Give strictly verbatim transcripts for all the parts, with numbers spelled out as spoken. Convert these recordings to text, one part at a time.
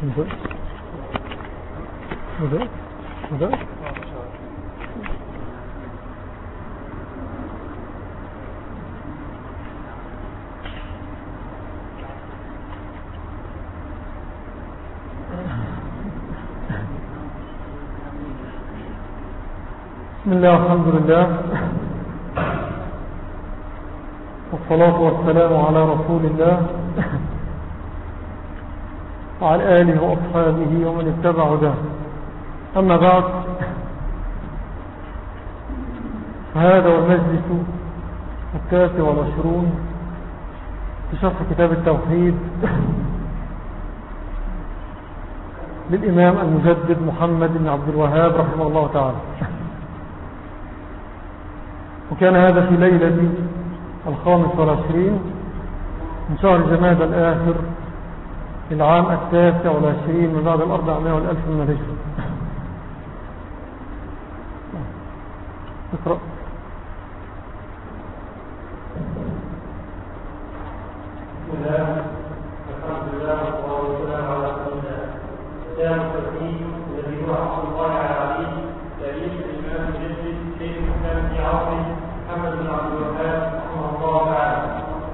ماذا ماذا بسم الله والحمد لله والصلاة والسلام على رسول الله وعلى آله وأصحابه ومن اتبع هداه. أما بعد، فهذا هو المجلس التاسع والعشرون في شرح كتاب التوحيد للإمام المجدد محمد بن عبد الوهاب رحمه الله تعالى. وكان هذا في ليلة الخامس والعشرين من شهر جماد الآخر العام التاسع والعشرين من بعد الأربعمائة والألف من الهجرة. اقرأ. بسم الله الحمد لله والصلاة والسلام على رسول الله. كتاب التوحيد الذي هو حق الله على العبيد تأليف الإمام المجدد شيخ الإسلام في عصره محمد بن عبد الوهاب رحمه الله تعالى.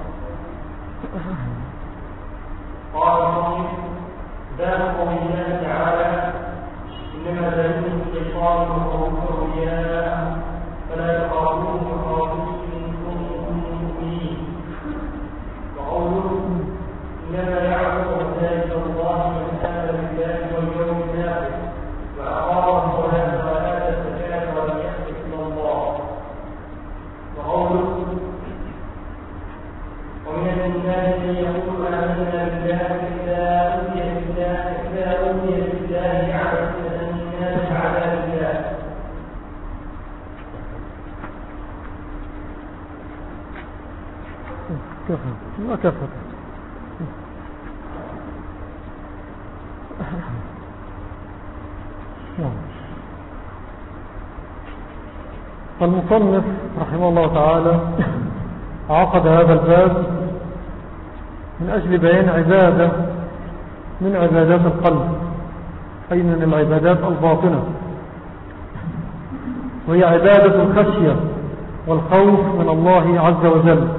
قال المصنف: باب قول الله تعالى: إنما ذلكم الشيطان يخوف أولياءه فلا تخافوهم وخافوني إن كنتم مؤمنين. وقوله: إنما يعبد مساجد الله من آمن بالله واليوم الآخر وأقام الصلاة وآتى الزكاة ولم يخف إلا الله. وقوله: ومن الناس من يقول آمنا بالله إذا أوتي بالله إذا أوتي بالله يعبد الناس بعذاب الله. كفى ما كفى. فالمصنف رحمه الله تعالى عقد هذا الباب من أجل بيان عبادة من عبادات القلب، أي من العبادات الباطنة، وهي عبادة الخشية والخوف من الله عز وجل.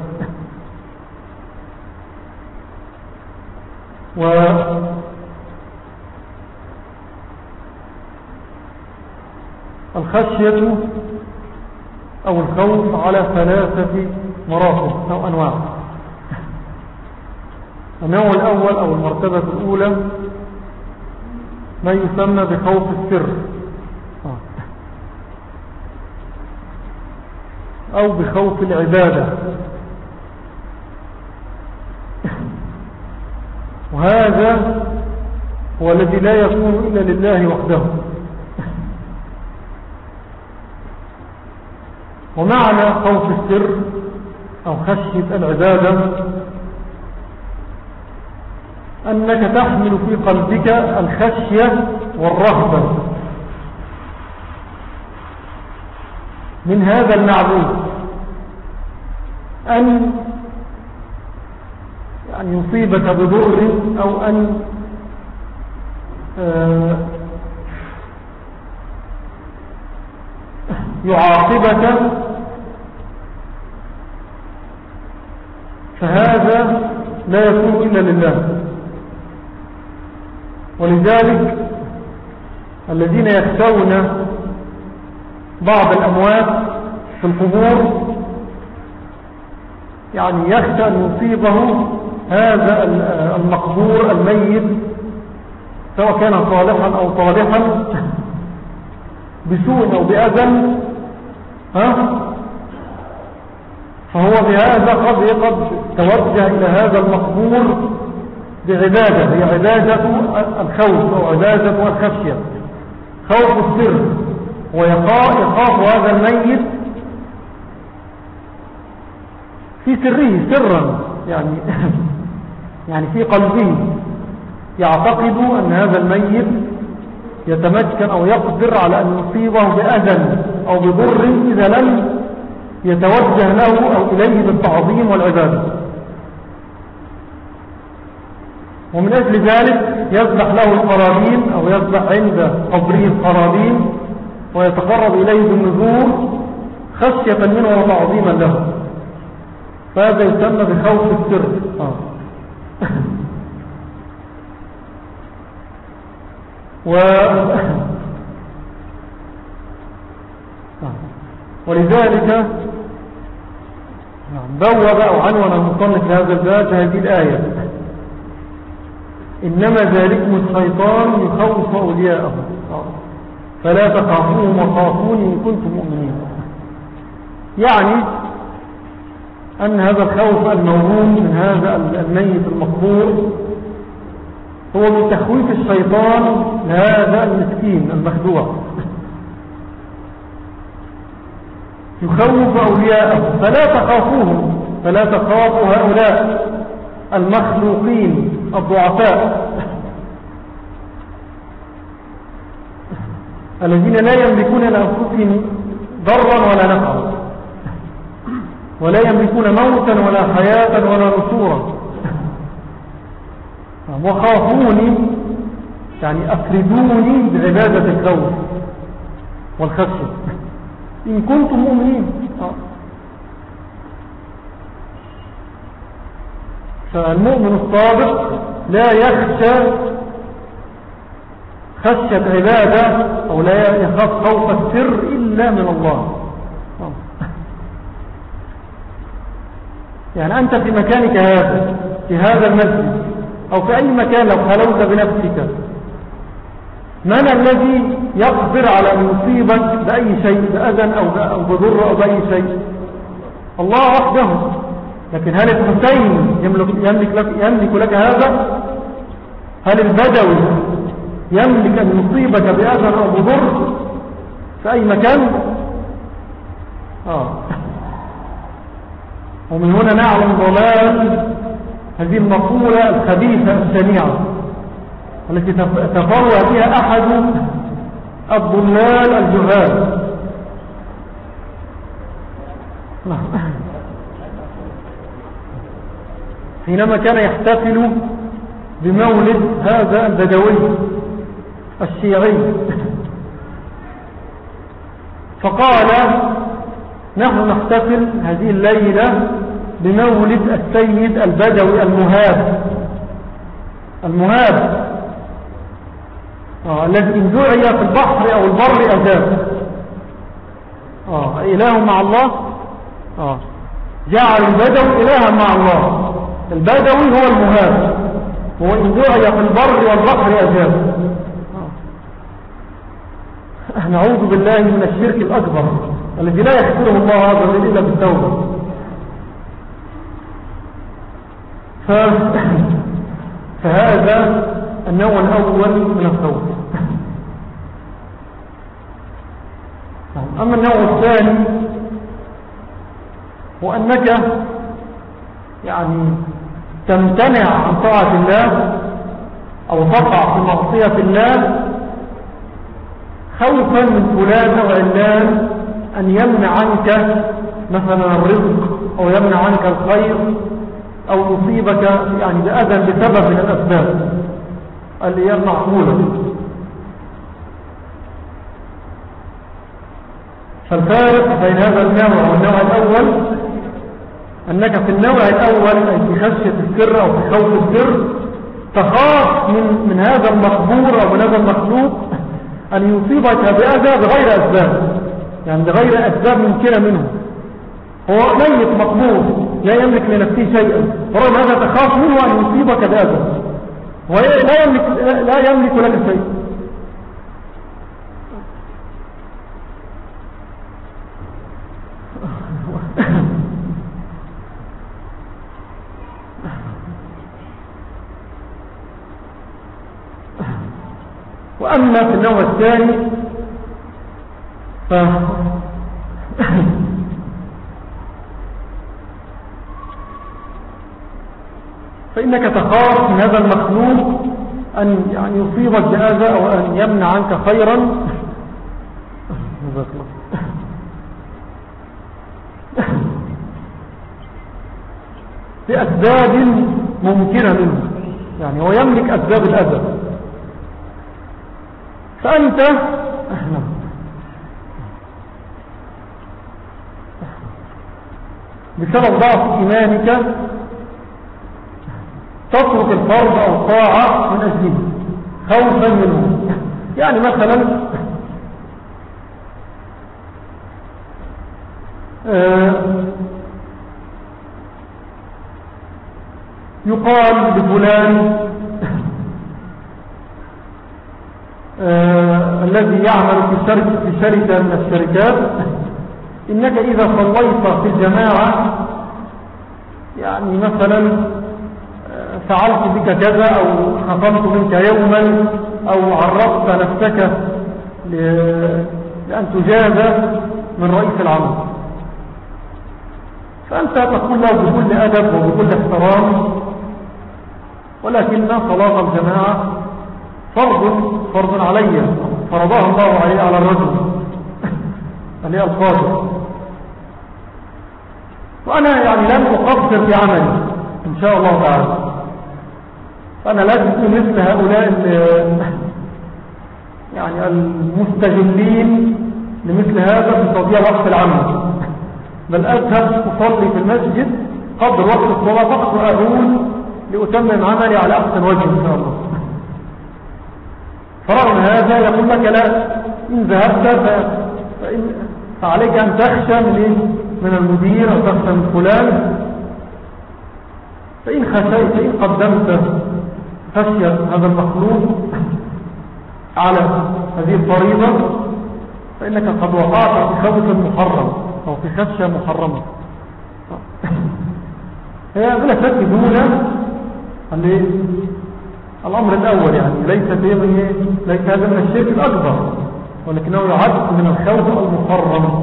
والخشية أو الخوف على ثلاثة مراتب أو أنواع. النوع الأول أو المرتبة الأولى ما يسمى بخوف السر أو بخوف العبادة، وهذا هو الذي لا يكون إلا لله وحده. ومعنى خوف السر أو خشية العبادة أنك تحمل في قلبك الخشية والرهبة من هذا المعبود أن يعني يصيبك بضر أو أن يعاقبك، فهذا لا يكون إلا لله. ولذلك الذين يخشون بعض الأموات في القبور يعني يخشى أن يصيبه هذا المقبور الميت سواء كان صالحا أو طالحا بسوء أو بأذى، ها فهو بهذا قد قد توجه إلى هذا المقبور بعبادة، هي عبادة الخوف أو عبادة الخشية، خوف السر، ويخاف هذا الميت في سره سرا، يعني يعني في قلبه يعتقد أن هذا الميت يتمكن أو يقدر على أن يصيبه بأذى أو بضر إذا لم يتوجه له أو إليه بالتعظيم والعبادة. ومن أجل ذلك يذبح له القرابين أو يذبح عند قبره القرابين ويتقرب إليه بالنذور خشية منه وتعظيما له، فهذا يسمى بخوف السر. آه. و... ولذلك بوّب أو عنون المصنف لهذا الباب هذه الآية: إنما ذلكم الشيطان يخوف أولياءه فلا تخافوهم وخافوني إن كنتم مؤمنين. يعني أن هذا الخوف الموهوم من هذا الميت المقبور هو من تخويف الشيطان لهذا المسكين المخدوع، يخوف أولياءه فلا تخافوهم، فلا تخافوا هؤلاء المخلوقين الضعفاء الذين لا يملكون لأنفسهم ضرا ولا نفعا، ولا يملكون موتا ولا حياة ولا نشورا. وخافوني يعني أفردوني بعبادة الخوف والخشية إن كنتم مؤمنين. فالمؤمن الصادق لا يخشى خشية عبادة أو لا يخاف خوف السر إلا من الله. يعني أنت في مكانك هذا، في هذا المسجد أو في أي مكان لو خلوت بنفسك، من الذي يقدر على أن يصيبك بأي شيء، بأذى أو بضر أو بأي شيء؟ الله وحده. لكن هل الحسين يملك, يملك, لك, يملك لك هذا؟ هل البدوي يملك أن يصيبك بأذى أو بضر في أي مكان؟ آه. ومن هنا نعلم ضلال هذه المقولة الخبيثة الشنيعة التي تفرع فيها أحد الضلال الجهال. حينما كان يحتفل بمولد هذا البدوي الشيعي فقال: نحن نحتفل هذه الليلة بمولد السيد البدوي المهاب المهاب آه الذي إن دعي في البحر أو البر أجاب. آه إله مع الله. آه جعل البدوي إلها مع الله. البدوي هو المهاب، هو إن دعي في البر والبحر أجاب. آه. نعوذ بالله من الشرك الأكبر الذي لا يغفره الله عز وجل إلا بالتوبة. ف... فهذا النوع الأول من الخوف. أما النوع الثاني هو أنك يعني تمتنع عن طاعة الله أو تقع في معصية الله خوفا من فلان أو علان أن يمنع عنك مثلا الرزق أو يمنع عنك الخير أو يصيبك يعني بأذى بسبب من الأسباب اللي هي المعقولة. فالفارق بين هذا النوع والنوع الأول أنك في النوع الأول أي في خشية السر أو في خوف السر تخاف من, من هذا المقبور أو من هذا المخلوق أن يصيبك بأذى بغير أسباب، يعني بغير أسباب ممكنة منه. هو ميت مقبور لا يملك لنفسه شيئا، ورغم هذا تخاف منه أن يصيبك بأذى ولا يملك, لا يملك لك شيء. وأما في النوع الثاني ف... فإنك تخاف من هذا المخلوق أن يعني يصيبك بأذى أو أن يمنع عنك خيرا بأسباب ممكنة منه. يعني هو يملك أسباب الأذى. فأنت بسبب ضعف إيمانك تترك الفرض أو الطاعة من أجله خوفا منه. يعني مثلا آه يقال لفلان آه الذي يعمل في شركة, في شركة من الشركات إنك إذا صليت في الجماعة يعني مثلا فعلت بك كذا أو خصمت منك يوما أو عرضت نفسك لأن تجازى من رئيس العمل، فأنت تقول له بكل أدب وبكل احترام ولكن صلاة الجماعة فرض فرض علي فرضها الله عليه على الرجل عليه القادر، وأنا يعني لن أقصر في عملي إن شاء الله تعالى. فأنا لا أكون مثل هؤلاء يعني المستجلين لمثل هذا في تضييع وقت العمل، بل أذهب أصلي في المسجد قبل وقت الصلاة فقط وأعود لأتمم عملي على أحسن وجه إن شاء الله. فرغم هذا يقول لك لا، إن ذهبت فإن فعليك أن تخشى من من المدير أو تخشى من فلان، فإن خشيت فإن قدمت خشية هذا المخلوق على هذه الفريضة فإنك قد وقعت في خوف محرم أو في خشية محرمة. هي بلا شك دون الأمر الأول، يعني ليس ليس هذا من الشرك الأكبر ولكنه يعد من الخوف المحرم،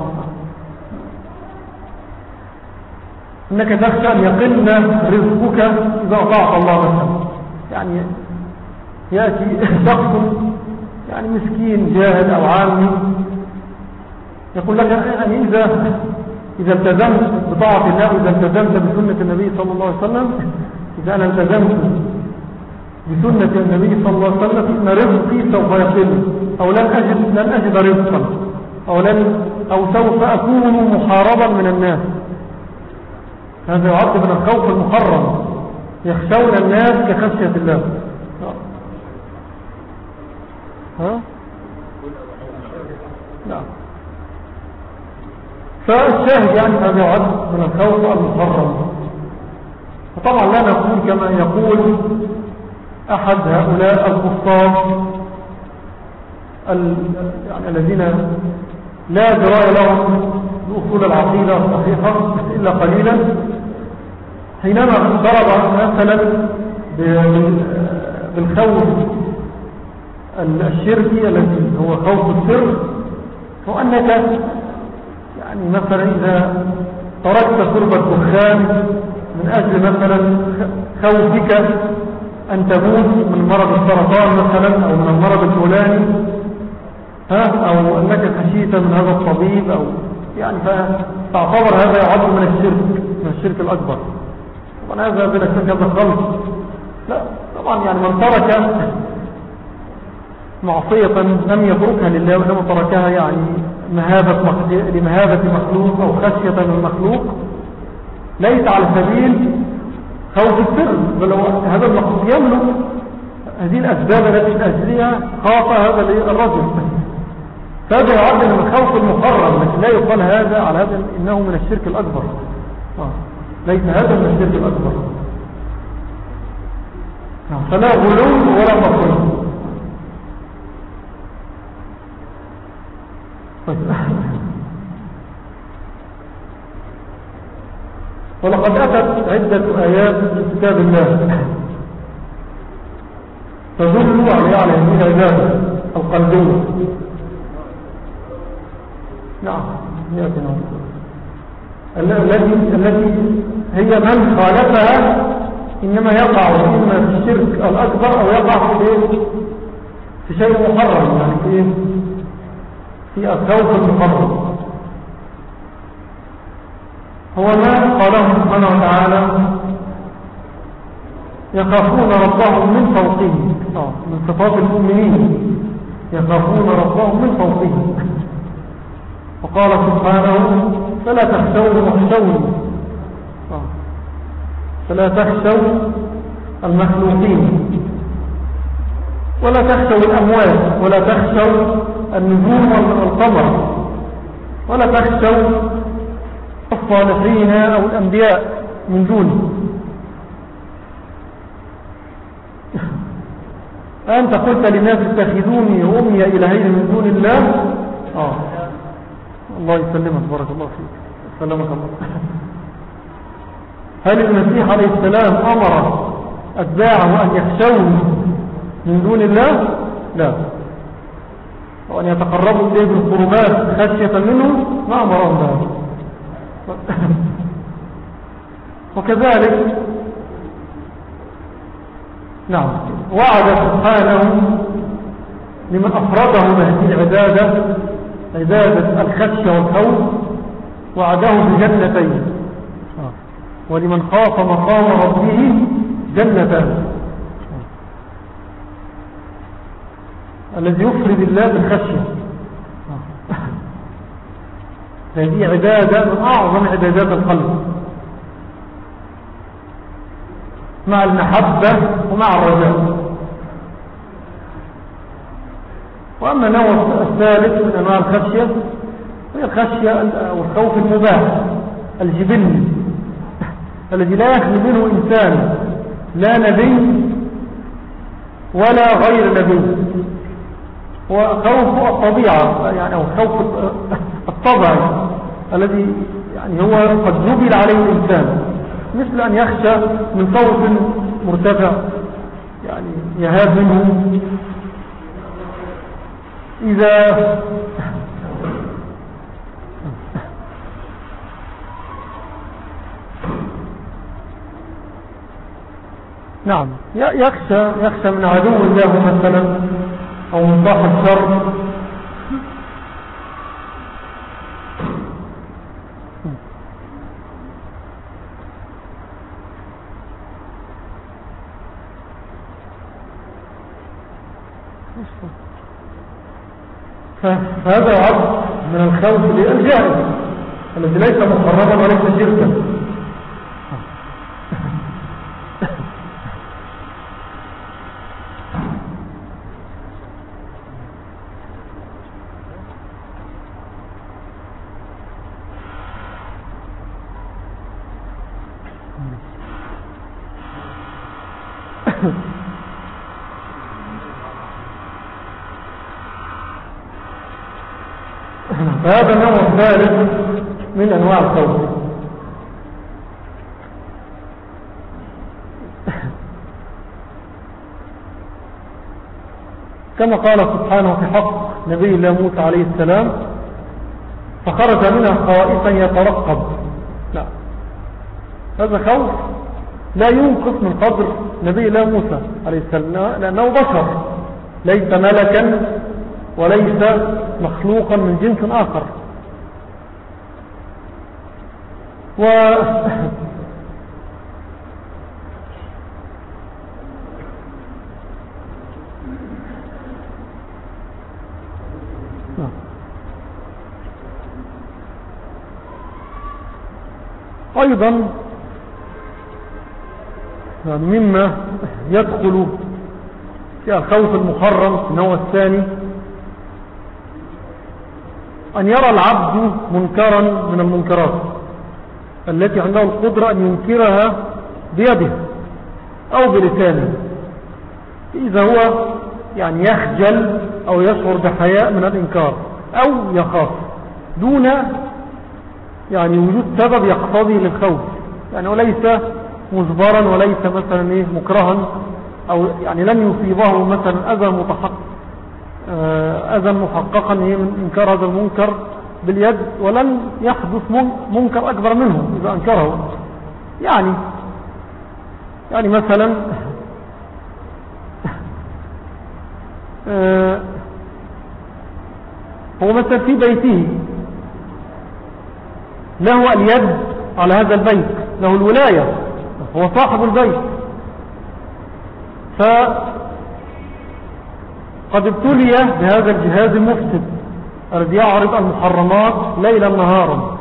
إنك تخشى أن يقل رزقك إذا أطاعت الله مثلا. يعني يأتي شخص يعني مسكين جاهل أو عامي يقول لك يعني إذا إذا التزمت بطاعة الله وإذا التزمت بسنة النبي صلى الله عليه وسلم، إذا أنا التزمت بسنة النبي صلى الله عليه وسلم إن رزقي سوف يقل أو لن أجد, لن أجد رزقا أو, لن أو سوف أكون محاربا من الناس. هذا يعد من الخوف المحرم، يخشون الناس كخشية الله. ها؟ لا. فالشاهد يعني هذا يعد من الخوف المحرم. فطبعا لا نقول كما يقول أحد هؤلاء الكفار يعني الذين لا دراية لهم بأصول العقيدة الصحيحة إلا قليلا، حينما ضرب مثلا بالخوف الشركي الذي هو خوف السر، هو أنك يعني مثلا إذا تركت شرب الدخان من أجل مثلا خوفك أن تموت من مرض السرطان مثلا أو من المرض الفلاني، ها أو أنك خشيت من هذا الطبيب أو يعني فتعتبر هذا يعد من الشرك من الشرك الأكبر. طبعا هذا بلا شك هذا خلص. لا طبعا يعني من ترك معصية لم يتركها لله وإنما تركها يعني مهابة لمهابة مخلوق أو خشية من المخلوق ليس على سبيل خوف السر، بل هذا المخلوق يملك هذه الأسباب التي من أجلها خاف هذا الرجل، فهذا يعد من الخوف المحرم، لكن لا يقال هذا على هذا إنه من الشرك الأكبر. آه. ليس هذا من الشرك الأكبر. آه. فلا غلو ولا مخلوق. ولقد أتت عدة آيات في كتاب الله تدل على هذه العبادة القلبية. نعم التي التي هي من خالفها إنما يقع إما في الشرك الأكبر أو يقع في في شيء محرم، يعني في في الخوف المحرم. هو ما قاله سبحانه وتعالى يخافون ربهم من فوقهم، من صفات المؤمنين يخافون ربهم من فوقهم. وقال سبحانه فلا تخشوا واخشوني، فلا تخشوا المخلوقين ولا تخشوا الأموات ولا تخشوا النجوم والقمر ولا تخشوا الصالحين أو الأنبياء من دونه. أنت قلت للناس اتخذوني وأمي إلهين من دون الله. آه. الله يسلمك، بارك الله فيك، سلمك الله. هل المسيح عليه السلام أمر أتباعه أن يخشوا من دون الله؟ لا. وأن يتقربوا إليه بالقربات خشية منه؟ ما أمرهم ذلك. وكذلك نعم وعد سبحانه لمن أفرده بهذه العبادة، عبادة الخشية والخوف، وعده بجنتين، ولمن خاف مقام ربه جنتان. الذي يفرد الله بالخشية هذه عبادة من أعظم عبادات القلب، مع المحبة ومع الرجاء. وأما النوع الثالث من أنواع الخشية هي الخشية أو الخوف المباح الجبلي الذي لا يخلو منه إنسان، لا نبي ولا غير نبي، وخوف الطبيعة يعني أو خوف الطبع الذي يعني هو قد جبل عليه الإنسان، مثل أن يخشى من صوت مرتفع يعني يهاب منه إذا نعم يخشى يخشى من عدو الله مثلا أو من صاحب الشر. فهذا عبد من الخوف الجائز الذي ليس محرما وليس شركا. فهذا النوع الثالث من أنواع الخوف. كما قال سبحانه في حق نبي الله موسى عليه السلام فخرج منها خائفا يترقب. لا، هذا خوف لا ينقص من قدر نبي الله موسى عليه السلام، لأنه بشر ليس ملكا وليس مخلوقا من جنس آخر. و أيضا يعني مما يدخل في الخوف المحرم النوع الثاني أن يرى العبد منكرا من المنكرات التي عنده القدرة أن ينكرها بيده أو بلسانه، إذا هو يعني يخجل أو يشعر بحياء من الإنكار أو يخاف دون يعني وجود سبب يقتضي للخوف، يعني وليس مجبرا وليس مثلا إيه مكرها أو يعني لم يصيبه مثلا أذى متحقق أذى محققا من إنكار هذا المنكر باليد، ولن يحدث منكر أكبر منه إذا أنكره. يعني يعني مثلا هو مثلا في بيته له اليد على هذا البيت، له الولاية، هو صاحب البيت، فقد ابتلي بهذا الجهاز المفسد الذي يعرض المحرمات ليلا نهارا،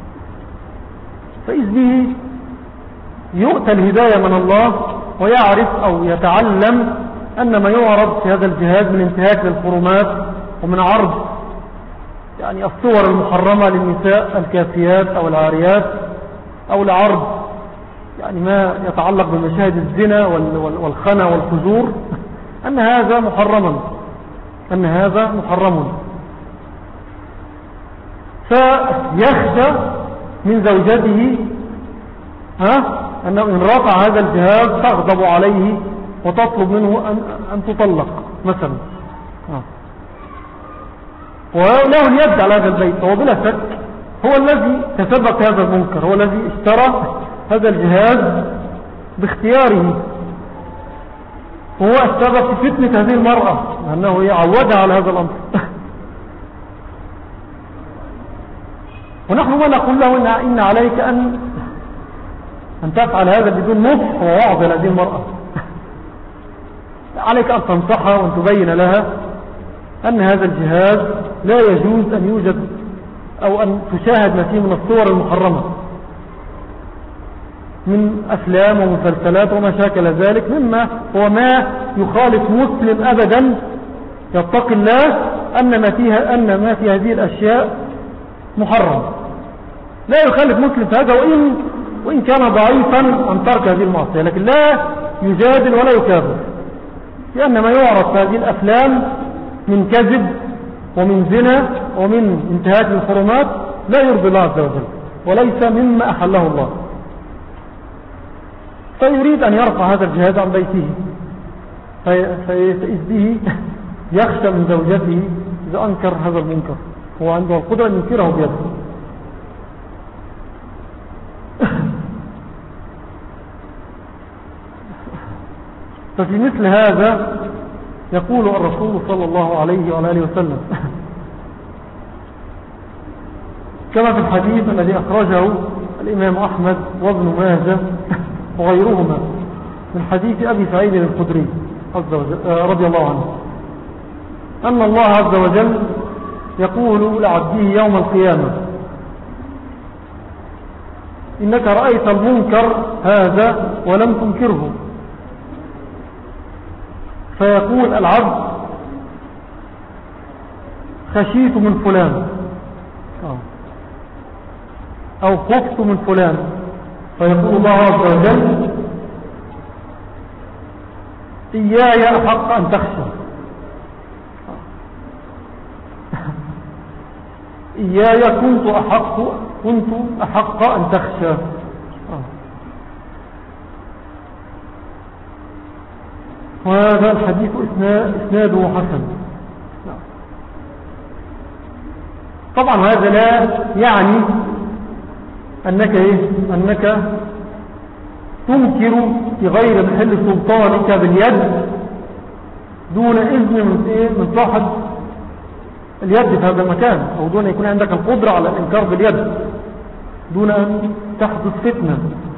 فإذ به يؤتى الهداية من الله ويعرف أو يتعلم أن ما يعرض في هذا الجهاز من انتهاك للحرمات ومن عرض يعني الصور المحرمة للنساء الكافيات أو العاريات، أو لعرض يعني ما يتعلق بمشاهد الزنا والخنا والفجور، أن هذا محرما أن هذا محرم فيخشى من زوجته ها أنه إن رفع هذا الجهاز تغضب عليه وتطلب منه أن, أن تطلق مثلا، وله اليد على هذا البيت. فهو بلا شك هو الذي تسبب في هذا المنكر، هو الذي اشترى هذا الجهاز باختياره، وهو السبب في فتنة هذه المرأة لأنه يعودها على هذا الأمر. ونحن ما نقول له إن, إن عليك أن أن تفعل هذا بدون نصح ووعظ لهذه المرأة. عليك أن تنصحها وأن تبين لها أن هذا الجهاز لا يجوز أن يوجد أو أن تشاهد ما فيه من الصور المحرمة من أفلام ومسلسلات وما شاكل ذلك، مما هو ما يخالف مسلم أبدا يتقي الله أن ما فيها أن ما في هذه الأشياء محرم. لا يخالف مسلم في هذا وإن, وإن كان ضعيفا عن ترك هذه المعصية، لكن لا يجادل ولا يكابر، لأن ما يعرض في هذه الأفلام من كذب ومن زنا ومن انتهاك الحرمات لا يرضي الله عز وجل وليس مما أحله الله. فيريد أن يرفع هذا الجهاز عن بيته، فإذ به يخشى من زوجته إذا أنكر هذا المنكر، هو عنده القدرة أن ينكره بيده. ففي مثل هذا يقول الرسول صلى الله عليه وعلى آله وسلم كما في الحديث الذي أخرجه الإمام أحمد وابن ماجه وغيرهما من حديث أبي سعيد الخدري رضي الله عنه أن الله عز وجل يقول لعبده يوم القيامة: إنك رأيت المنكر هذا ولم تنكره. فيقول العبد: خشيت من فلان أو خفت من فلان. فيقول الله عز وجل: إياي أحق أن تخشى، إياي كنت أحق كنت أحق أن تخشى. وهذا الحديث إسناده حسن. طبعا هذا لا يعني أنك, إيه؟ أنك تنكر في غير محل سلطانك باليد دون إذن من, إيه؟ من صاحب اليد في هذا المكان، أو دون يكون عندك القدرة على الإنكار باليد دون أن تحدث فتنة.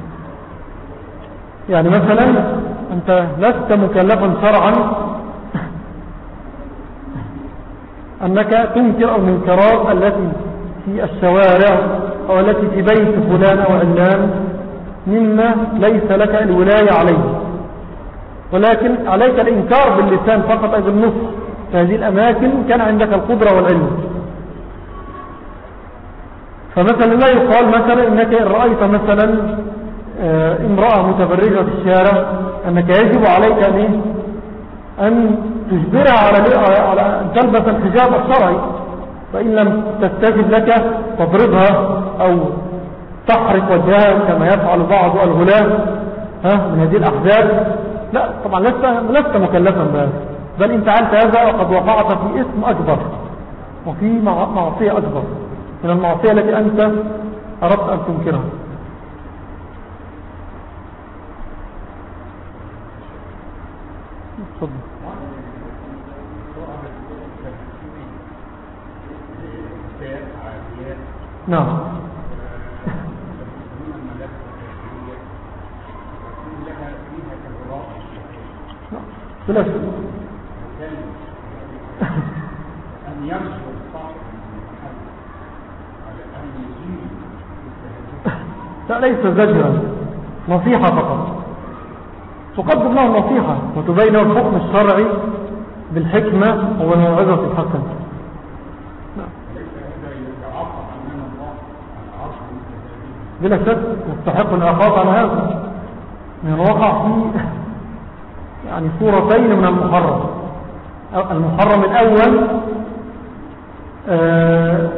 يعني مثلا أنت لست مكلفا شرعا أنك تنكر المنكرات التي في الشوارع أو التي في بيت فلان أو علان مما ليس لك الولاية عليه، ولكن عليك الإنكار باللسان فقط أي بالنص. في هذه الأماكن كان عندك القدرة والعلم. فمثلا لا يقال مثلا إنك إن رأيت مثلا امرأة متبرجة في الشارع أنك يجب عليك أن تجبرها على أن تلبس الحجاب الشرعي، فإن لم تستجب لك تضربها أو تحرق وجهها كما يفعل بعض الغلام من هذه الأحزاب. لا طبعا لست, لست مكلفا بهذا، بل إن فعلت هذا وقد وقعت في اسم أكبر وفي معصية أكبر من المعصية التي أنت أردت أن تنكرها. صدق. نعم. بلا شك. أن ينشر صاحب المحل على أن يزيل لا، ليس زجرا، نصيحة فقط، تقدم له النصيحة وتبين له الحكم الشرعي بالحكمة والموعظة الحسنة. بلا شك مستحق العقاب على هذا، من وقع في يعني صورتين من المحرم. المحرم الأول آه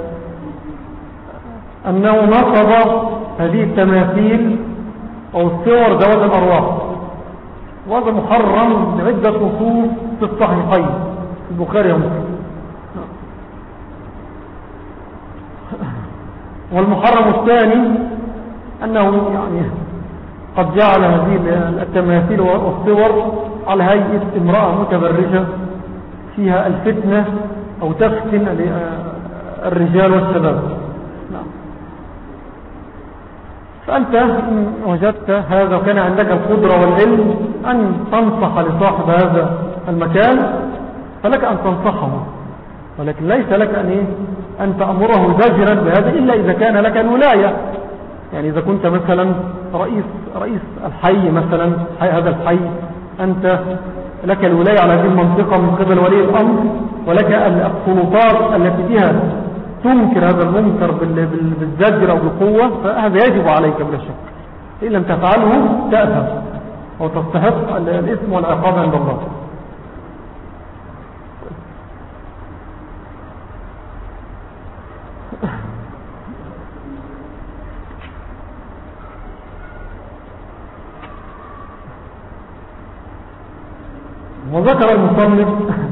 أنه نصب هذه التماثيل أو الصور ذوات الأرواح، وهذا محرم لعدة نصوص في الصحيحين في البخاري ومسلم. والمحرم الثاني أنه يعني قد جعل هذه التماثيل والصور على هيئة امرأة متبرجة فيها الفتنة أو تفتن الرجال والشباب. فأنت إن وجدت هذا وكان عندك القدرة والعلم أن تنصح لصاحب هذا المكان فلك أن تنصحه، ولكن ليس لك أن, إيه؟ أن تأمره زجرا بهذا إلا إذا كان لك الولاية. يعني إذا كنت مثلا رئيس, رئيس الحي مثلا، حي هذا الحي أنت لك الولاية على هذه المنطقة من قبل ولي الأمر، ولك السلطات التي بها تنكر هذا المنكر بالزجر أو بالقوة، فهذا يجب عليك بلا شك. إن لم تفعله تأثم أو تستحق الإثم والعقاب عند الله. وذكر المصنف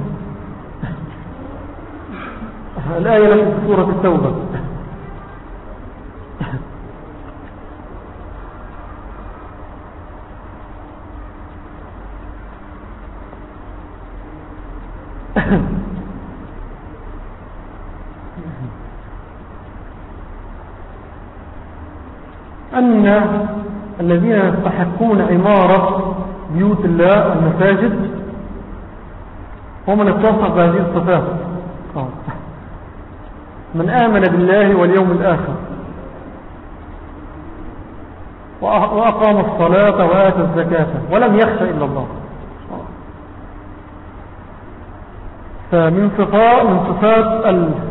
الآية التي في سورة التوبة أن الذين يستحقون عمارة بيوت الله المساجد هم من اتصف بهذه الصفات: من آمن بالله واليوم الآخر وأقام الصلاة وآتى الزكاة ولم يخشى إلا الله. فمن صفات من صفات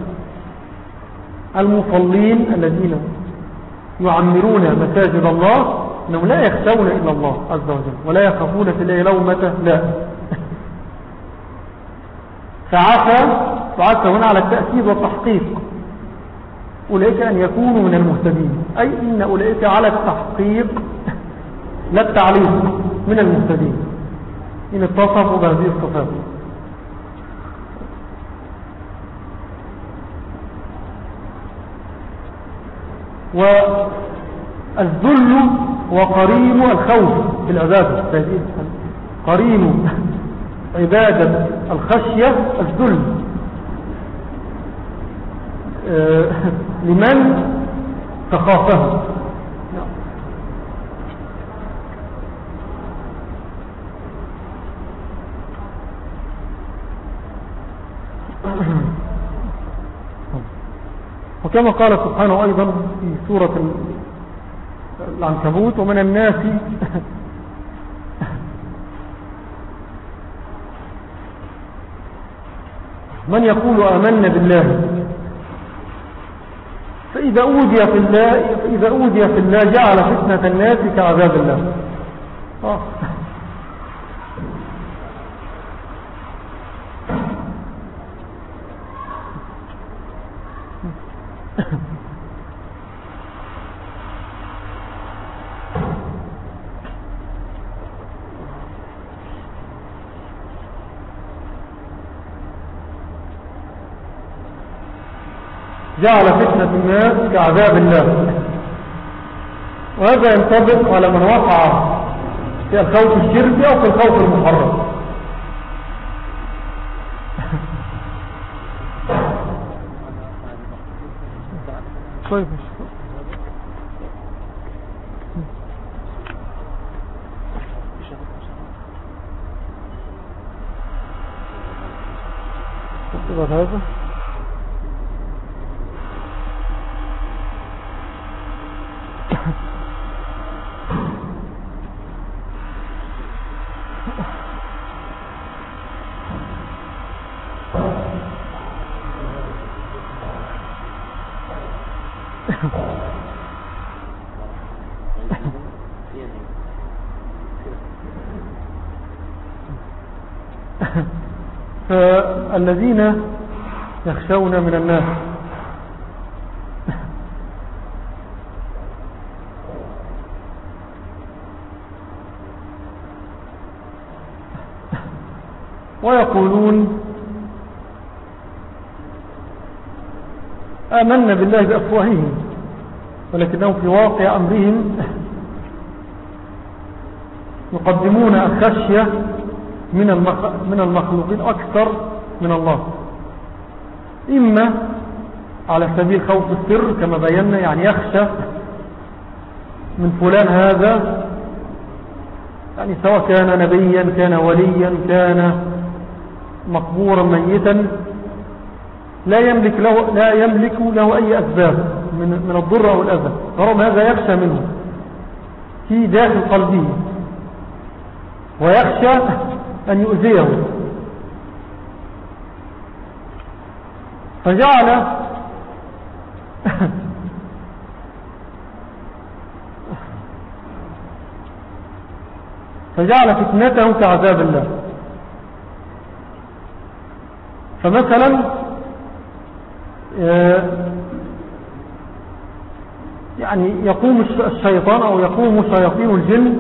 المصلين الذين يعمرون مساجد الله أنهم لا يخشون إلا الله عز وجل ولا يخافون في الله لومة لائم. فعسى فعسى هنا على التأكيد والتحقيق أولئك أن يكونوا من المهتدين، أي إن أولئك على التحقيق لا التعليق من المهتدين إن اتصفوا بهذه الصفات. والذل وقرين الخوف في العبادة، قرين عبادة الخشية الذل آه لمن تخافه. وكما قال سبحانه أيضا في سورة العنكبوت: ومن الناس من يقول آمنا بالله فإذا أوذي في الله فإذا أوذي في الله جعل فتنة الناس كعذاب الله. آه. جعل فتنة الناس كعذاب الله. وهذا ينطبق على من وقع في الخوف الشركي أو في الخوف المحرم. طيب بعد هذا فالذين يخشون من الناس ويقولون آمنا بالله بأفواههم ولكنهم في واقع أمرهم يقدمون الخشية من المخلوقين أكثر من الله، إما على سبيل خوف السر كما بينا، يعني يخشى من فلان هذا، يعني سواء كان نبيا كان وليا كان مقبورا ميتا لا يملك له, لا يملك له أي أسباب من, من الضر أو الأذى، فرغم هذا يخشى منه في داخل قلبه ويخشى أن يؤذيه، فجعل فجعل فتنته كعذاب الله. فمثلا يعني يقوم الشيطان أو يقوم شياطين الجن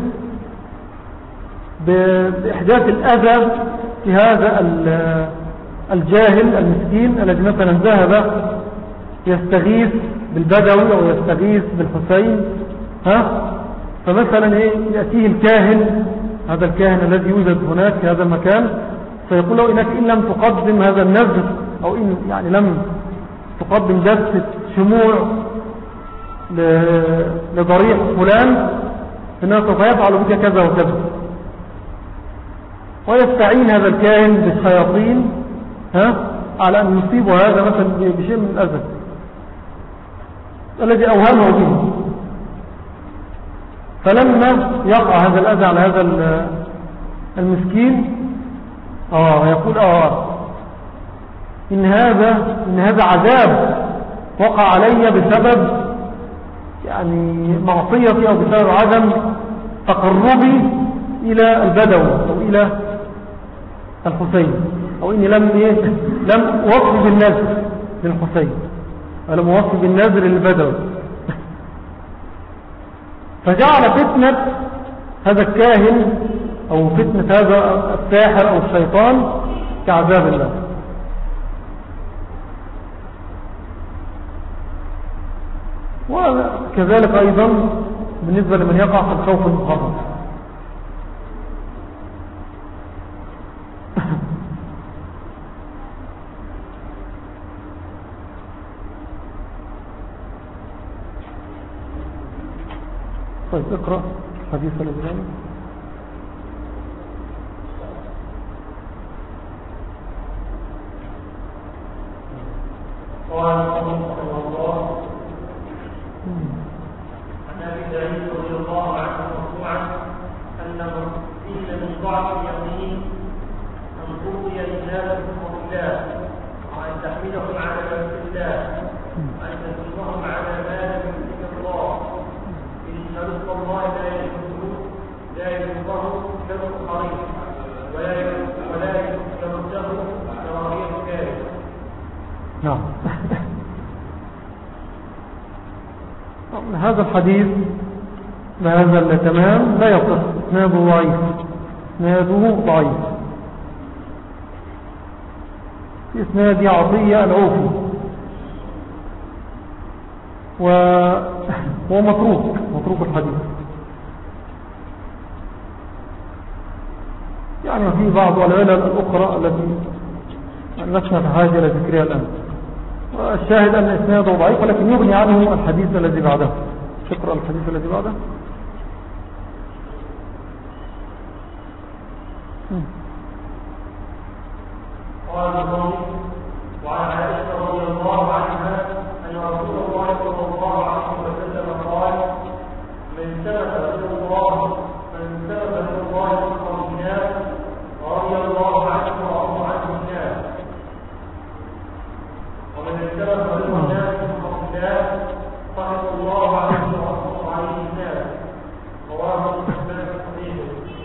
بإحداث الأذى في هذا الجاهل المسكين الذي مثلا ذهب يستغيث بالبدوي أو يستغيث بالحسين، ها فمثلا إيه يأتيه الكاهن، هذا الكاهن الذي يوجد هناك في هذا المكان، فيقول له إنك إن لم تقدم هذا النذر أو إن يعني لم تقدم دسة شموع لضريح فلان فإنه سوف يفعل بك كذا وكذا، ويستعين هذا الكاهن بالشياطين ها على أن يصيب هذا مثلا بشيء من الأذى الذي أوهمه به. فلما يقع هذا الأذى على هذا المسكين آه يقول آه إن هذا إن هذا عذاب وقع علي بسبب يعني معصيتي أو بسبب عدم تقربي إلى البدوي أو إلى الحسين، أو إني لم لم أوفي بالنذر للحسين ولم أوفي بالنذر للبدوي. فجعل فتنة هذا الكاهن أو فتنة هذا الساحر أو الشيطان كعذاب الله. وكذلك أيضا بالنسبة لمن يقع في الخوف المخرج. طيب اقرأ حديث الإبراهيم. قال رحمه الله عن ابي سعيد رضي الله عنه مرفوعا انه قيل من ضعف اليقين ان توصي الناس بحكم الله وان تحملهم على ذكر الله وان تدلهم على ما لم يمسك الله ان رزق الله لا يجوزه لا يجوزه كما الحريق ولا ولا يرده كراهيه كاره. نعم. هذا الحديث بهذا التمام لا يصح، اسناده ضعيف، اسناده ضعيف. في اسناد عطية العوفي وهو متروك متروك الحديث، يعني في بعض العلل الأخرى التي لسنا في حاجة إلى ذكرها الآن. الشاهد أن إسناده ضعيف ولكن يغني عنه الحديث الذي بعده. شكرا الحديث الذي بعده. قال الضوء انتبه إلى الله من انتبه إلى الله سبحانه الناس رضي الله عنه ورضى عنه الناس، ومن انتبه إلى الناس سبحانه الناس سخط الله عليه ورضى عليه الناس. رواه مسلم صحيح.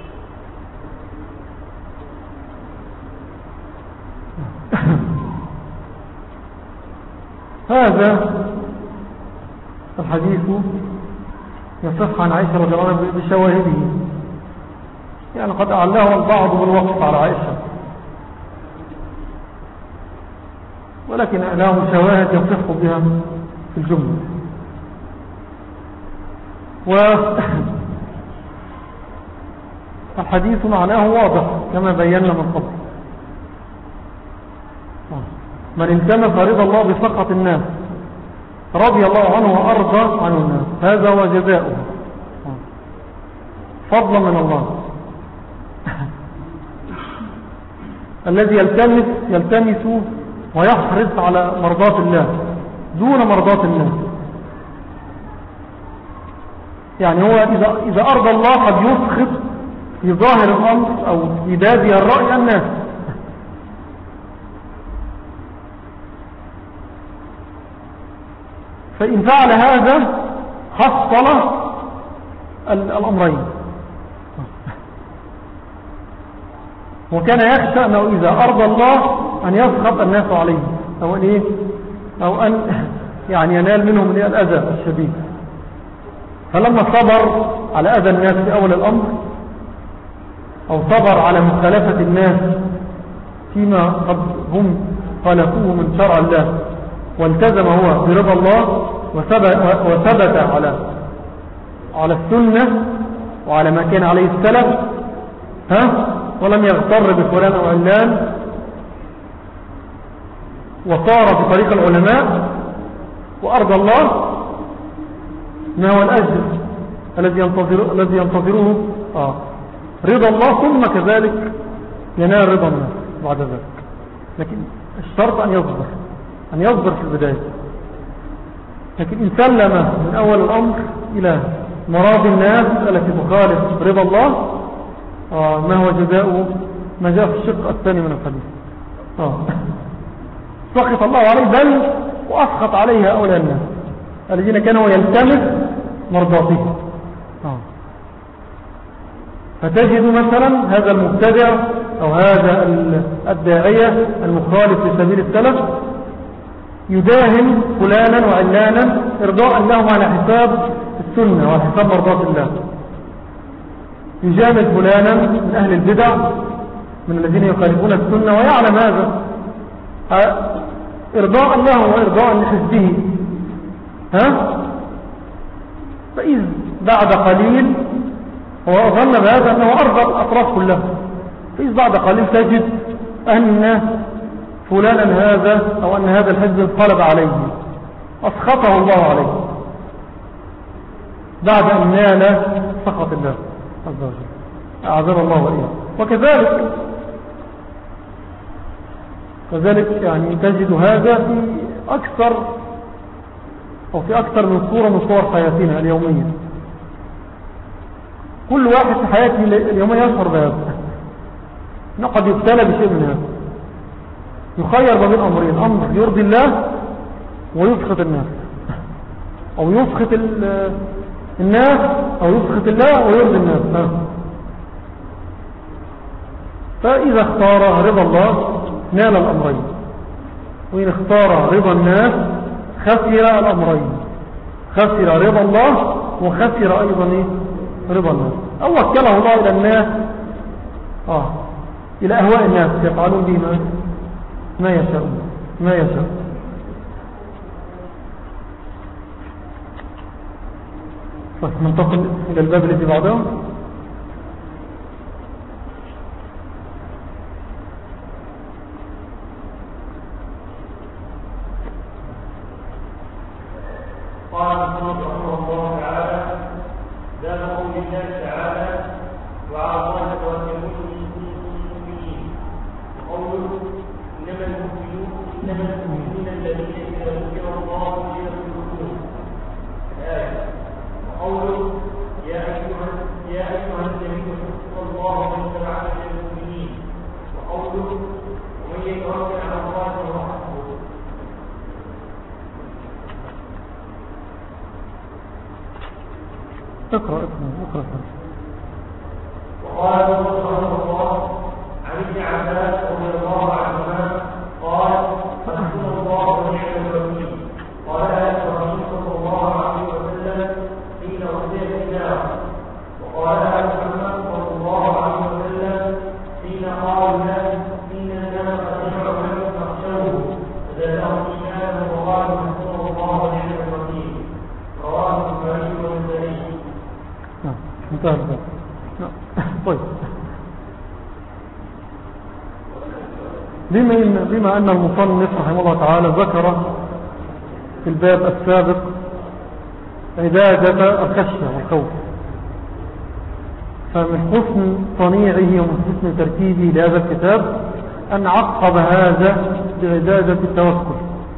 هذا الحديث يصح عن عائشة رضي الله عنها بشواهده، يعني قد أعلاه البعض بالوقف على عائشة، ولكن أعلاه شواهد يصح بها في الجملة. والحديث معناه واضح كما بينا من قبل. من التمس رضا الله بسخط الناس رضي الله عنه وأرضى عنه الناس، هذا هو جزاؤه فضلا من الله. الذي يلتمس يلتمس ويحرص على مرضاة الله دون مرضاة الناس. يعني هو إذا, إذا أرضى الله قد يسخط في ظاهر الأمر أو في بادي الرأي الناس. فإن فعل هذا حصل الأمرين. وكان يخشى أنه إذا أرضى الله أن يسخط الناس عليه أو أن, إيه؟ أو أن يعني ينال منهم من الأذى الشديد. فلما صبر على أذى الناس في أول الأمر أو صبر على مخالفة الناس فيما قد هم خالفوه من شرع الله والتزم هو برضا الله وثبت على على السنة وعلى ما كان عليه السلف، ها ولم يغتر بفلان أو علان وصار في طريق العلماء وأرضى الله، ما هو الأجر الذي ينتظر الذي ينتظره آه رضا الله، ثم كذلك ينال رضا الناس بعد ذلك. لكن الشرط أن يصبر أن يصبر في البداية. لكن إن سلم من أول الأمر إلى مراضي الناس التي تخالف رضا الله آه ما هو جزاؤه؟ ما جاء في الشق الثاني من الحديث. آه سخط الله عليه بل وأسخط عليه هؤلاء الناس الذين كانوا يلتمس مرضاته. آه فتجد مثلا هذا المبتدع أو هذا الداعية المخالف لسبيل السلف يداهن فلانا وعلانا إرضاء لهم على حساب السنة وعلى حساب مرضات الله. يجامل فلانا من أهل البدع من الذين يخالفون السنة ويعلم هذا إرضاء له وإرضاء لحزبه. ها فإذ بعد قليل هو أظن بهذا أنه أرضى الأطراف كلها، فإذ بعد قليل تجد أن فلانا هذا أو أن هذا الحزب انقلب عليه أسخطه الله عليه بعد أن نال سخط الله عز وجل، أعذر الله وإياه. وكذلك كذلك يعني تجد هذا في أكثر أو في أكثر من صورة من صور حياتنا اليومية. كل واحد في حياته اليومية يشعر بهذا، أنه قد يبتلى بشيء من هذا، يخير ما بين أمرين: أمر يرضي الله ويسخط الناس، أو يسخط الناس أو يسخط الله ويرضي الناس. فإذا اختار رضا الله نال الأمرين، وإن اختار رضا الناس خسر الأمرين، خسر رضا الله وخسر أيضا رضا الناس. أو وكله الله إلى الناس آه إلى أهواء الناس يفعلون به ما ما يشاء ما يشاء. طيب ننتقل إلى الباب الذي بعده. قال الرسول رحمه الله تعالى: ذات قول الله تعالى: وعلى الله توكلون إن كنتم مؤمنين. وقوله: إنما المؤمنون إنما المؤمنون الذين إذا ذكر الله وجلت قلوبهم. الآية. وقوله: اقرأ اقرأ اقرأ وقال رحمه الله عن ابن عباس رضي الله عنهما قال حسبنا الله ونعم الوكيل قال الرسول صلى الله عليه وسلم حين أوصي النار وقال محمد صلى الله عليه وسلم حين قال الناس إن الناس قد جمعوا لكم فاخشوه فزادهم إيمانا وقالوا حسبنا الله ونعم الوكيل رواه البخاري والنسائي. نعم انتهى. طيب بما, بما أن المصنف رحمه الله تعالى ذكر في الباب السابق عبادة الخشية والخوف، فمن حسن صنيعه ومن حسن ترتيبه لهذا الكتاب أن عقب هذا بعبادة التوكل،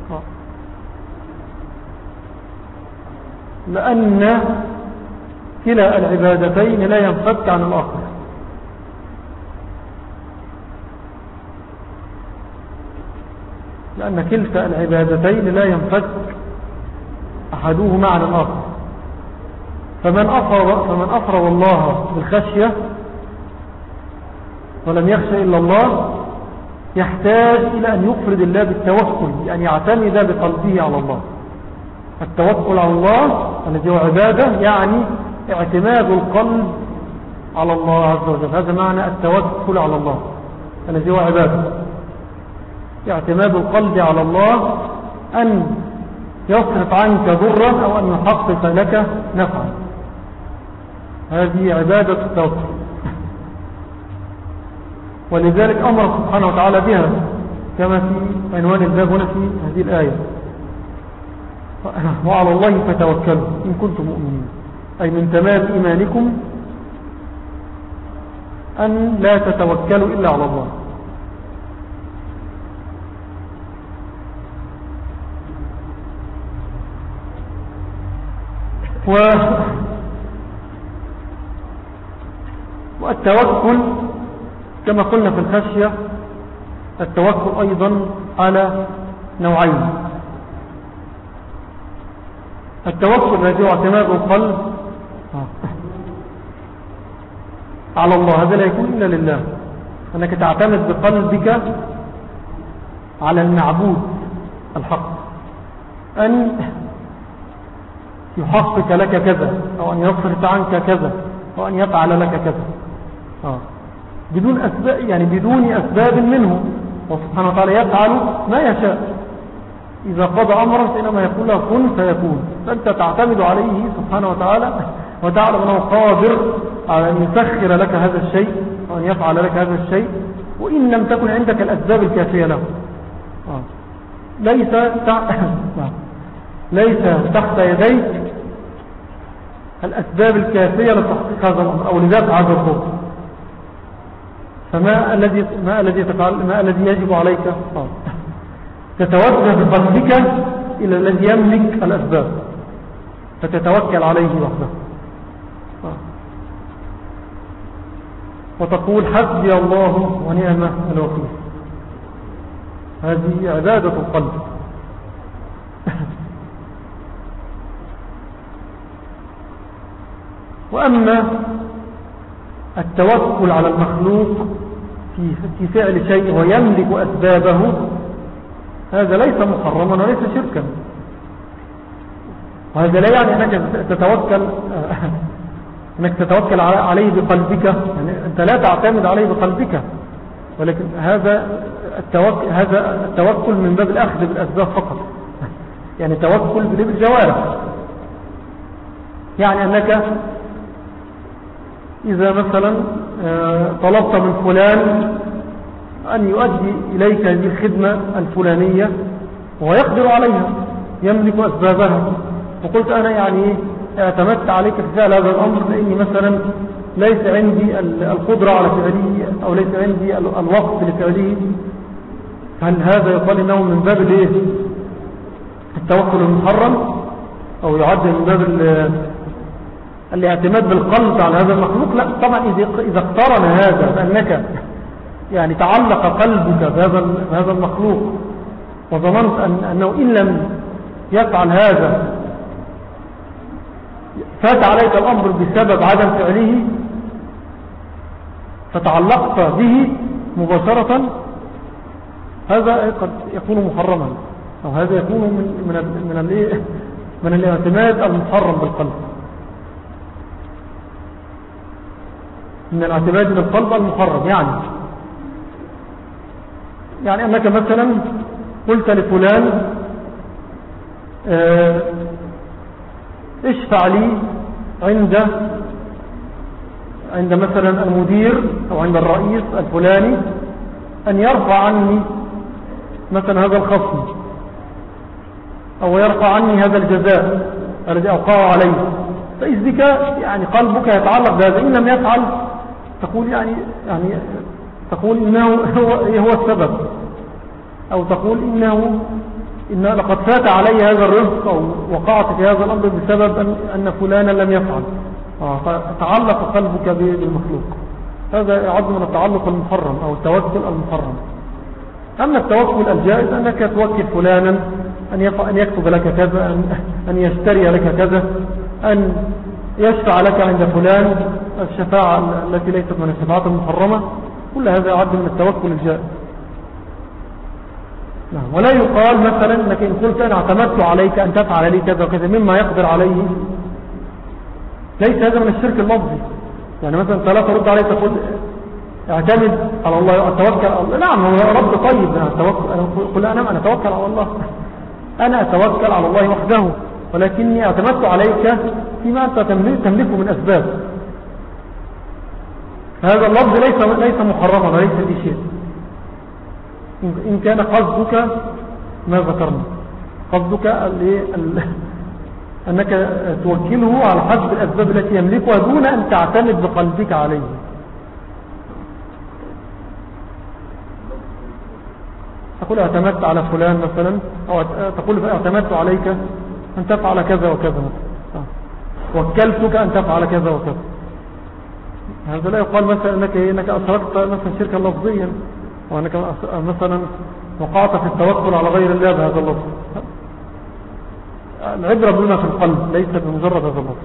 لأن كلا العبادتين لا ينفك عن الآخر. لأن كلتا العبادتين لا ينفك أحدهما عن الآخر. فمن أفرض, فمن أفرض الله بالخشية ولم يخشى إلا الله يحتاج إلى أن يفرد الله بالتوكل، يعني يعتمد بقلبه على الله. التوكل على الله الذي هو عبادة يعني اعتماد القلب على الله عز وجل، هذا معنى التوكل على الله الذي هو عبادة، اعتماد القلب على الله أن يصرف عنك ضرا أو أن يحقق لك نفعا، هذه عبادة التوكل. ولذلك أمر سبحانه وتعالى بها كما في عنوان الباب هنا في هذه الآية: وعلى الله فتوكلوا إن كنتم مؤمنين، أي من تمام إيمانكم أن لا تتوكلوا إلا على الله. و... والتوكل كما قلنا في الخشية، التوكل أيضا على نوعين: التوكل الذي هو اعتماد القلب على الله، هذا لا يكون إلا لله، أنك تعتمد بقلبك على المعبود الحق أن يحقق لك كذا أو أن يصرف عنك كذا أو أن يفعل لك كذا آه. بدون أسباب، يعني بدون أسباب منه، وسبحانه وتعالى يفعل ما يشاء. إذا قضى أمرا فإنما يقول له كن فيكون، فأنت تعتمد عليه سبحانه وتعالى وتعلم أنه قادر على أن يسخر لك هذا الشيء وأن يفعل لك هذا الشيء، وإن لم تكن عندك الأسباب الكافية له. آه. ليس تع... ليس تحت يديك الأسباب الكافية لتحقيق هذا الأمر أو لذات هذا الضوء، فما الذي ما الذي تفعل ما الذي يجب عليك؟ آه. تتوجه بقلبك إلى الذي يملك الأسباب فتتوكل عليه وحده آه. وتقول حسبي الله ونعم الوكيل. هذه عبادة القلب. وأما التوكل على المخلوق في في فعل شيء ويملك أسبابه، هذا ليس محرما وليس شركا، وهذا لا يعني أنك تتوكل أنك تتوكل عليه بقلبك، يعني أنت لا تعتمد عليه بقلبك، ولكن هذا التوكل هذا التوكل من باب الأخذ بالأسباب فقط، يعني توكل بالجوارح. يعني أنك إذا مثلا طلبت من فلان أن يؤدي إليك هذه الخدمة الفلانية وهو يقدر عليها يملك أسبابها، وقلت أنا يعني اعتمدت عليك في فعل هذا الأمر لأني مثلا ليس عندي القدرة على فعله أو ليس عندي الوقت لفعله، هل هذا يقال إنه من باب التوكل المحرم أو يعد من باب الاعتماد بالقلب على هذا المخلوق؟ لا طبعا. إذا اقترن هذا بأنك يعني تعلق قلبك بهذا المخلوق وظننت أن أنه إن لم يفعل هذا فات عليك الأمر بسبب عدم فعله فتعلقت به مباشرة، هذا قد يكون محرما، أو هذا يكون من من من من الاعتماد المحرم بالقلب، من الاعتماد بالقلب المحرم. يعني يعني أنك مثلا قلت لفلان اه اشفع لي عند عند مثلا المدير أو عند الرئيس الفلاني أن يرفع عني مثلا هذا الخصم، أو يرفع عني هذا الجزاء الذي أوقعه عليه. فإذ بك يعني قلبك يتعلق بهذا، إن لم يفعل تقول يعني يعني تقول إنه هو, هو السبب، أو تقول إنه إن لقد فات علي هذا الرزق، أو وقعت في هذا الأمر بسبب أن, أن فلانا لم يفعل. فتعلق قلبك بالمخلوق، هذا يعد من التعلق المحرم أو التوكل المحرم. أما التوكل الجائز أنك توكل فلانا أن يكتب لك كذا، أن يشتري لك كذا، أن يشفع لك عند فلان، الشفاعة التي ليست من الشفاعات المحرمة، كل هذا يعد من التوكل الجائز. ولا يقال مثلا أنك إن قلت أنا اعتمدت عليك أن تفعل لي كذا وكذا مما يقدر عليه، ليس هذا من الشرك اللفظي. يعني مثلا أنت لا ترد عليه تقول اعتمد على الله، اتوكل على الله. نعم هو رب طيب، أنا أتوكل، قل أنا أنا أتوكل على الله، أنا أتوكل على الله وحده، ولكني اعتمدت عليك فيما أنت تملكه من أسباب. هذا اللفظ ليس ليس محرما وليس في شيء، إن كان قصدك ما ذكرنا، قصدك أنك توكله على حسب الأسباب التي يملكها دون أن تعتمد بقلبك عليه. تقول اعتمدت على فلان مثلا، أو تقول اعتمدت عليك أن تفعل كذا وكذا، وكلتك أن تفعل كذا وكذا. هذا لا يقال مثلا أنك, إنك أشركت مثلا شركا لفظيا، وأنك مثلا وقعت في التوكل على غير الله بهذا اللفظ. العبرة بما في القلب ليس بمجرد هذا اللفظ.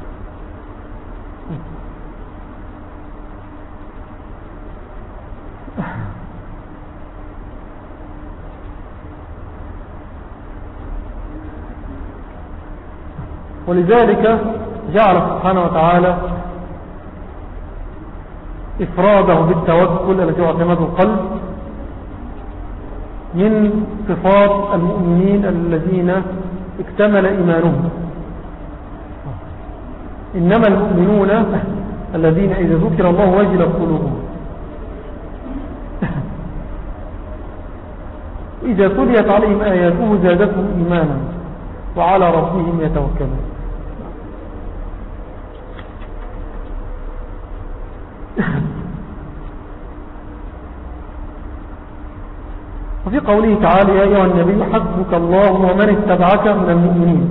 ولذلك جعل سبحانه وتعالى إفراده بالتوكل الذي هو اعتماد القلب من صفات المؤمنين الذين اكتمل إيمانهم. إنما المؤمنون الذين إذا ذكر الله وجلت قلوبهم إذا تليت عليهم آياته زادتهم إيمانا وعلى ربهم يتوكلون. وفي قوله تعالى يا أيها النبي حسبك الله ومن اتبعك من المؤمنين،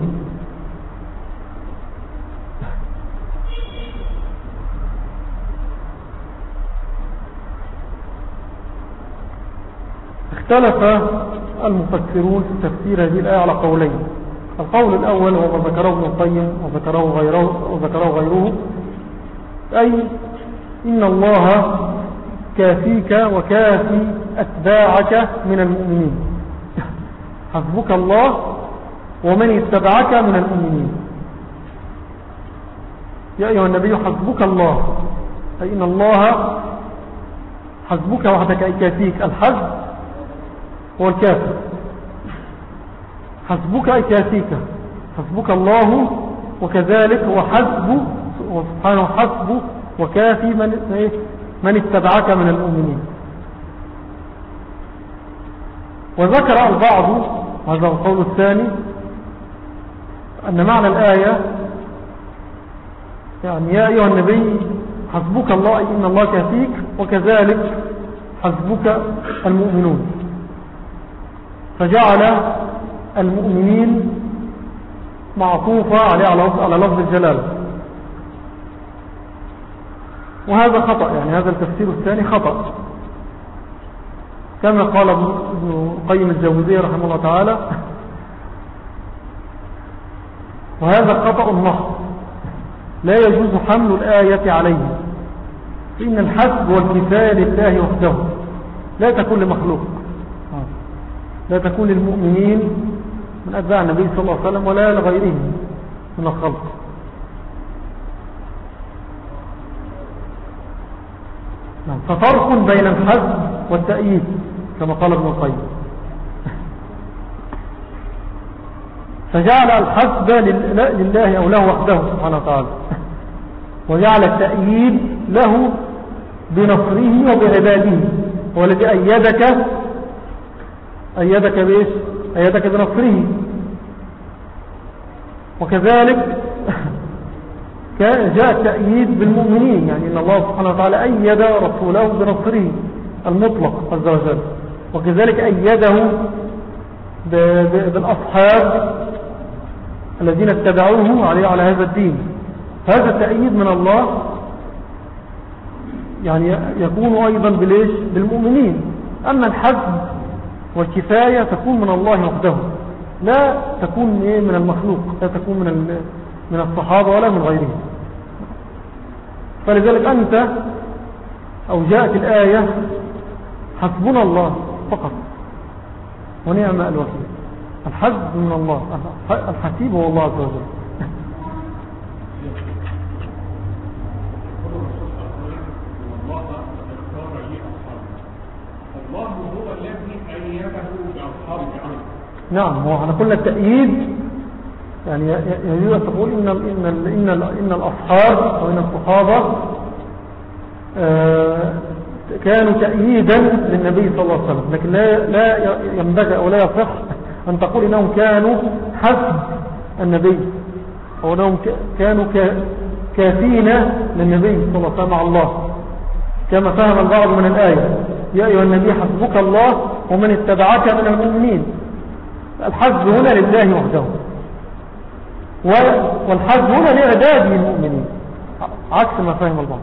اختلف المفسرون في تفسير هذه الآية على قولين. القول الأول هو ما ذكره ابن القيم وذكره غيره, وذكره غيره أي إن الله كافيك وكافي أتباعك من المؤمنين، حسبك الله ومن اتبعك من المؤمنين. يا أيها النبي حسبك الله، أي إن الله حسبك وحدك أي كافيك. الحسب هو الكافي، حسبك أي كافيك، حسبك الله، وكذلك هو حسب وسبحانه حسب وكافي من من اتبعك من المؤمنين. وذكر البعض، وهذا القول الثاني، أن معنى الآية يعني يا أيها النبي حسبك الله، أي إن الله كافيك، وكذلك حسبك المؤمنون، فجعل المؤمنين معطوفة عليه على لفظ الجلال. وهذا خطأ، يعني هذا التفسير الثاني خطأ، كما قال ابن القيم الجوزية رحمه الله تعالى، وهذا خطأ محض. لا يجوز حمل الآية عليه، فإن الحسب والكفاية لله وحده، لا تكون لمخلوق، لا تكون للمؤمنين من أتباع النبي صلى الله عليه وسلم ولا لغيرهم من الخلق. ففرق بين الحسب والتأييد كما قال ابن القيم. فجعل الحسب لله أو له وحده سبحانه وتعالى، وجعل التأييد له بنصره وبعباده، هو الذي أيدك أيدك بإيش؟ أيدك بنصره. وكذلك جاء التأييد بالمؤمنين، يعني إن الله سبحانه وتعالى أيد رسوله بنصره المطلق عز وجل، وكذلك أيده بالأصحاب الذين اتبعوه عليه على هذا الدين. هذا التأييد من الله يعني يكون أيضا بالإيش؟ بالمؤمنين. أما الحسب والكفاية تكون من الله وحده، لا تكون من المخلوق، لا تكون من من الصحابة ولا من غيرهم. فلذلك أنت أو جاءت الآية حسبنا الله فقط ونعم الوكيل. الحسب من الله، الحسيب هو الله عز وجل. الله هو الذي أيده بأصحابه. نعم، هو احنا قلنا التأييد يعني يجب أن تقول إن, إن, إن, إن الأصحاب أو إن الصحابة كانوا تأييدا للنبي صلى الله عليه وسلم، لكن لا, لا ينبغي أو لا يصح أن تقول إنهم كانوا حسب النبي أو إنهم كانوا كافين للنبي صلى الله عليه وسلم مع الله، كما فهم البعض من الآية يا أيها النبي حسبك الله ومن اتبعك من المؤمنين. الحسب هنا لله وحده، والحسب هنا لعباده المؤمنين، عكس ما فهم البعض.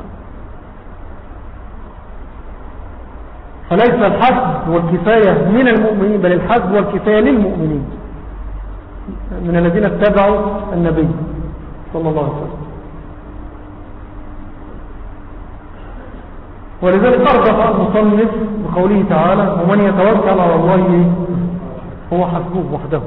فليس الحسب والكفاية من المؤمنين، بل الحسب والكفاية للمؤمنين من الذين اتبعوا النبي صلى الله عليه وسلم. ولذلك أرجح المصنف بقوله تعالى ومن يتوكل على الله هو حسبه وحده.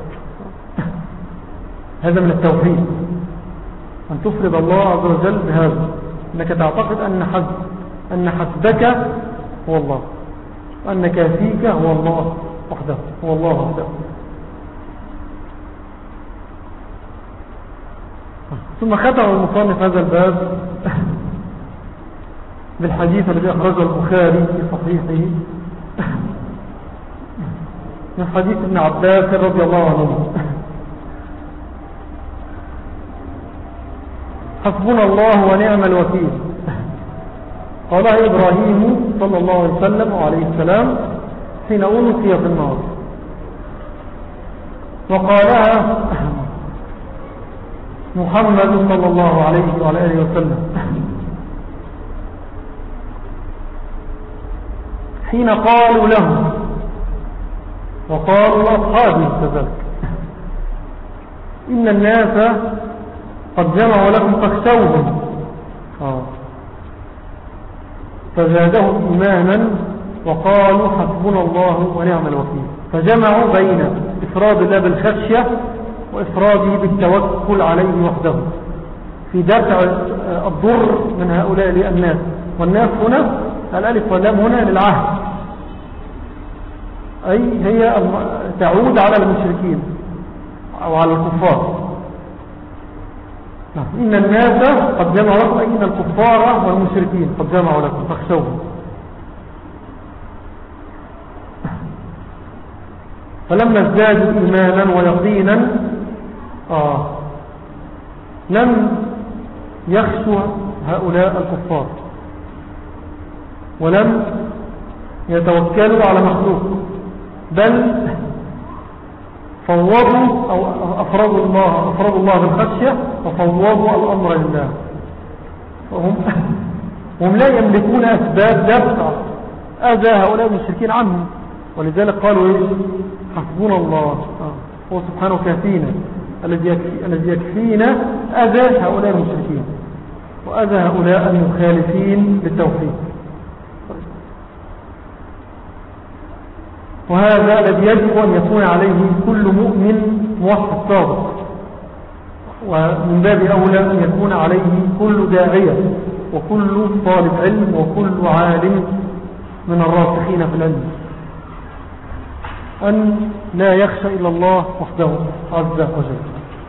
هذا من التوحيد، أن تفرد الله عز وجل بهذا، أنك تعتقد أن حسب أن حسبك هو الله، وأن كافيك هو الله وحده، هو الله وحده. ثم ختم المصنف هذا الباب بالحديث الذي أخرجه البخاري في صحيحه من حديث ابن عباس رضي الله عنه حسبنا الله ونعم الوكيل. قالها إبراهيم صلى الله عليه وسلم وعليه السلام حين ألقي في النار، وقالها محمد صلى الله عليه وعلى آله وسلم حين قالوا له وقالوا أصحابه كذلك إن الناس قد جمعوا لكم فاخشوهم، فزادهم إيمانا وقالوا حسبنا الله ونعم الوكيل. فجمعوا بين إفراد الله بالخشية وإفراده بالتوكل عليه وحده في دفع الضر من هؤلاء الناس. والناس هنا الألف واللام هنا للعهد، أي هي تعود على المشركين أو على الكفار. إن الناس قد جمعوا لكم، أي إن الكفار والمشركين قد جمعوا لكم فاخشوهم. فلما ازدادوا إيمانا ويقينا آه لم يخشوا هؤلاء الكفار ولم يتوكلوا على مخلوق، بل فوضوا أو أفرضوا الله أفرضوا الله بالخشية وفوضوا الأمر لله. وهم هم لا يملكون أسباب دفع أذى هؤلاء المشركين عنهم، ولذلك قالوا إيه؟ حسبنا الله هو سبحانه كافينا الذي يكفي الذي يكفينا أذى هؤلاء المشركين وأذى هؤلاء المخالفين للتوحيد. وهذا الذي يجب أن يكون عليه كل مؤمن موحد صادق، ومن باب أولى أن يكون عليه كل داعية وكل طالب علم وكل عالم من الراسخين في العلم أن لا يخشى إلا الله وحده عز وجل.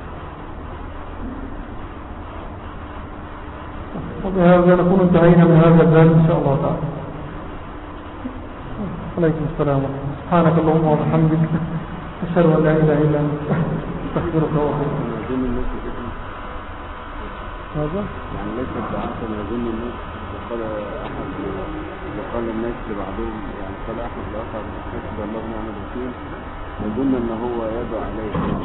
وبهذا نكون انتهينا من هذا الباب إن شاء الله تعالى. عليكم السلام. سبحانك اللهم وبحمدك أشهد أن لا إله إلا أنت أستغفرك وأتوب إليك. هذا يعني ليس الدعاء كما يظن الناس. وقال أحد وقال الناس لبعضهم، يعني قال أحد الآخر حسب الله ونعم الوكيل، يظن أن هو يدعو عليه